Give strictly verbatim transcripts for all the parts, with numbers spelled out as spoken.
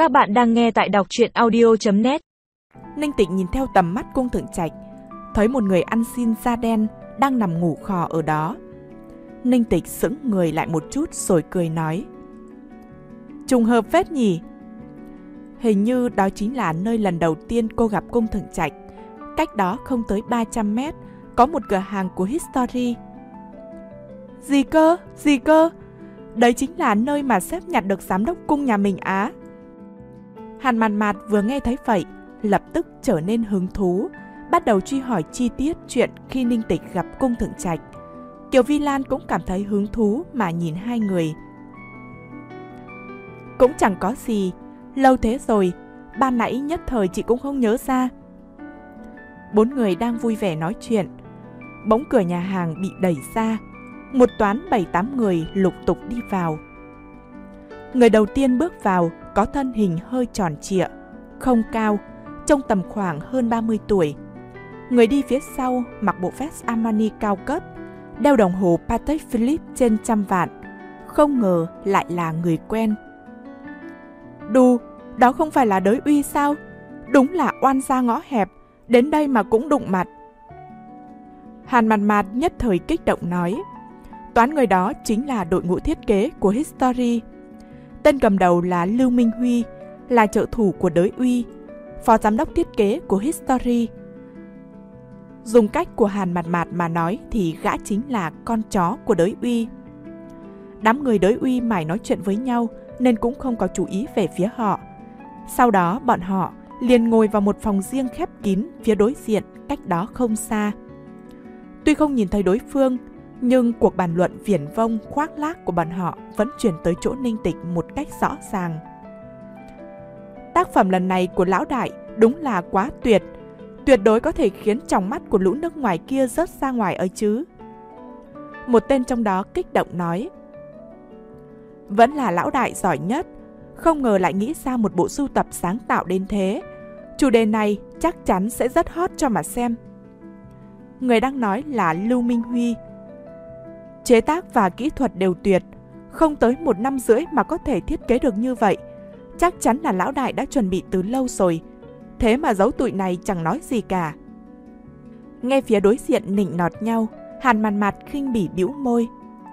Các bạn đang nghe tại đọc truyện audio chấm net. Ninh Tịch nhìn theo tầm mắt cung thượng trạch, thấy một người ăn xin da đen đang nằm ngủ khò ở đó. Ninh Tịch sững người lại một chút rồi cười nói: Trùng hợp phết nhỉ. Hình như đó chính là nơi lần đầu tiên cô gặp cung thượng trạch. Cách đó không tới ba trăm mét có một cửa hàng của History. Gì cơ? Gì cơ? Đấy chính là nơi mà sếp nhặt được giám đốc cung nhà mình á. Hàn Mạt Mạt vừa nghe thấy vậy, lập tức trở nên hứng thú, bắt đầu truy hỏi chi tiết chuyện khi Ninh Tịch gặp cung thượng trạch. Kiều Vi Lan cũng cảm thấy hứng thú mà nhìn hai người. Cũng chẳng có gì, lâu thế rồi, ban nãy nhất thời chị cũng không nhớ ra. Bốn người đang vui vẻ nói chuyện, bỗng cửa nhà hàng bị đẩy ra, một toán bảy tám người lục tục đi vào. Người đầu tiên bước vào có thân hình hơi tròn trịa, không cao, trông tầm khoảng hơn ba mươi tuổi. Người đi phía sau mặc bộ vest Armani cao cấp, đeo đồng hồ Patek Philippe trên trăm vạn, không ngờ lại là người quen. Đù, đó không phải là Đới Uy sao? Đúng là oan gia ngõ hẹp, đến đây mà cũng đụng mặt. Hàn Mạt Mạt nhất thời kích động nói, toán người đó chính là đội ngũ thiết kế của History. Tên cầm đầu là Lưu Minh Huy, là trợ thủ của Đới Uy, phó giám đốc thiết kế của History. Dùng cách của Hàn Mạt Mạt mà nói thì gã chính là con chó của Đới Uy. Đám người Đới Uy mải nói chuyện với nhau nên cũng không có chú ý về phía họ. Sau đó bọn họ liền ngồi vào một phòng riêng khép kín phía đối diện, cách đó không xa. Tuy không nhìn thấy đối phương, nhưng cuộc bàn luận viển vông khoác lác của bọn họ vẫn truyền tới chỗ Ninh Tịch một cách rõ ràng. Tác phẩm lần này của lão đại đúng là quá tuyệt, tuyệt đối có thể khiến tròng mắt của lũ nước ngoài kia rớt ra ngoài ấy chứ. Một tên trong đó kích động nói, vẫn là lão đại giỏi nhất, không ngờ lại nghĩ ra một bộ sưu tập sáng tạo đến thế. Chủ đề này chắc chắn sẽ rất hot cho mà xem. Người đang nói là Lưu Minh Huy. Chế tác và kỹ thuật đều tuyệt, không tới một năm rưỡi mà có thể thiết kế được như vậy. Chắc chắn là lão đại đã chuẩn bị từ lâu rồi, thế mà giấu tụi này chẳng nói gì cả. Nghe phía đối diện nịnh nọt nhau, Hàn Mạt Mạt khinh bỉ bĩu môi.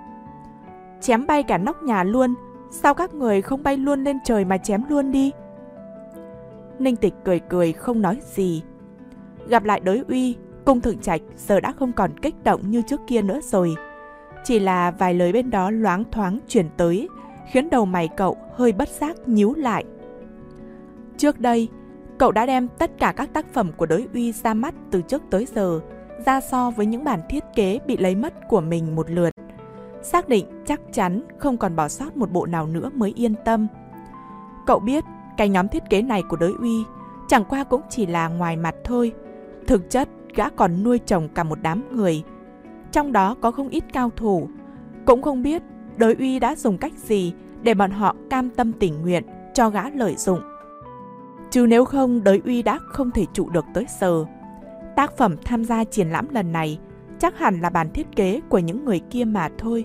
Chém bay cả nóc nhà luôn, sao các người không bay luôn lên trời mà chém luôn đi? Ninh Tịch cười cười không nói gì. Gặp lại Đới Uy, cung thượng trạch giờ đã không còn kích động như trước kia nữa rồi. Chỉ là vài lời bên đó loáng thoáng chuyển tới, khiến đầu mày cậu hơi bất giác nhíu lại. Trước đây, cậu đã đem tất cả các tác phẩm của Đới Uy ra mắt từ trước tới giờ, ra so với những bản thiết kế bị lấy mất của mình một lượt. Xác định chắc chắn không còn bỏ sót một bộ nào nữa mới yên tâm. Cậu biết cái nhóm thiết kế này của Đới Uy chẳng qua cũng chỉ là ngoài mặt thôi. Thực chất gã còn nuôi trồng cả một đám người, trong đó có không ít cao thủ. Cũng không biết Đới Uy đã dùng cách gì để bọn họ cam tâm tình nguyện cho gã lợi dụng. Chứ nếu không, Đới Uy đã không thể trụ được tới giờ. Tác phẩm tham gia triển lãm lần này chắc hẳn là bản thiết kế của những người kia mà thôi.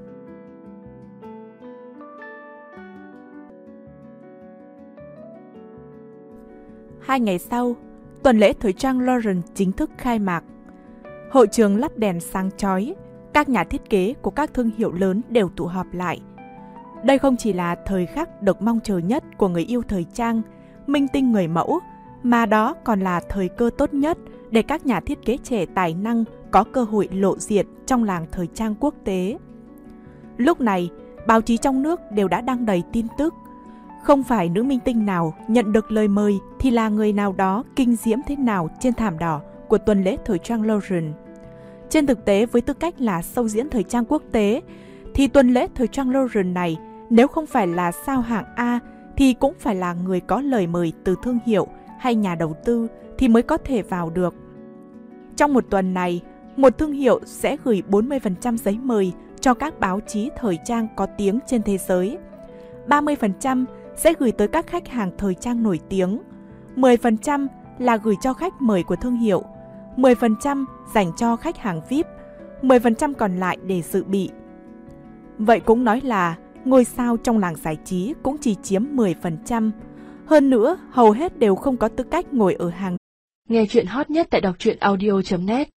Hai ngày sau, tuần lễ thời trang Lauren chính thức khai mạc. Hội trường lắp đèn sáng chói, các nhà thiết kế của các thương hiệu lớn đều tụ họp lại. Đây không chỉ là thời khắc được mong chờ nhất của người yêu thời trang, minh tinh người mẫu, mà đó còn là thời cơ tốt nhất để các nhà thiết kế trẻ tài năng có cơ hội lộ diện trong làng thời trang quốc tế. Lúc này, báo chí trong nước đều đã đăng đầy tin tức. Không phải nữ minh tinh nào nhận được lời mời thì là người nào đó kinh diễm thế nào trên thảm đỏ của tuần lễ thời trang Lauren. Trên thực tế, với tư cách là show diễn thời trang quốc tế, thì tuần lễ thời trang Lauren này nếu không phải là sao hạng A thì cũng phải là người có lời mời từ thương hiệu hay nhà đầu tư thì mới có thể vào được. Trong một tuần này, một thương hiệu sẽ gửi bốn mươi phần trăm giấy mời cho các báo chí thời trang có tiếng trên thế giới, ba mươi phần trăm sẽ gửi tới các khách hàng thời trang nổi tiếng, mười phần trăm là gửi cho khách mời của thương hiệu, mười phần trăm dành cho khách hàng vi ai pi, mười phần trăm còn lại để dự bị. Vậy cũng nói là ngôi sao trong làng giải trí cũng chỉ chiếm mười phần trăm, Hơn nữa, hầu hết đều không có tư cách ngồi ở hàng. Nghe chuyện hot nhất tại đọc truyện audio chấm net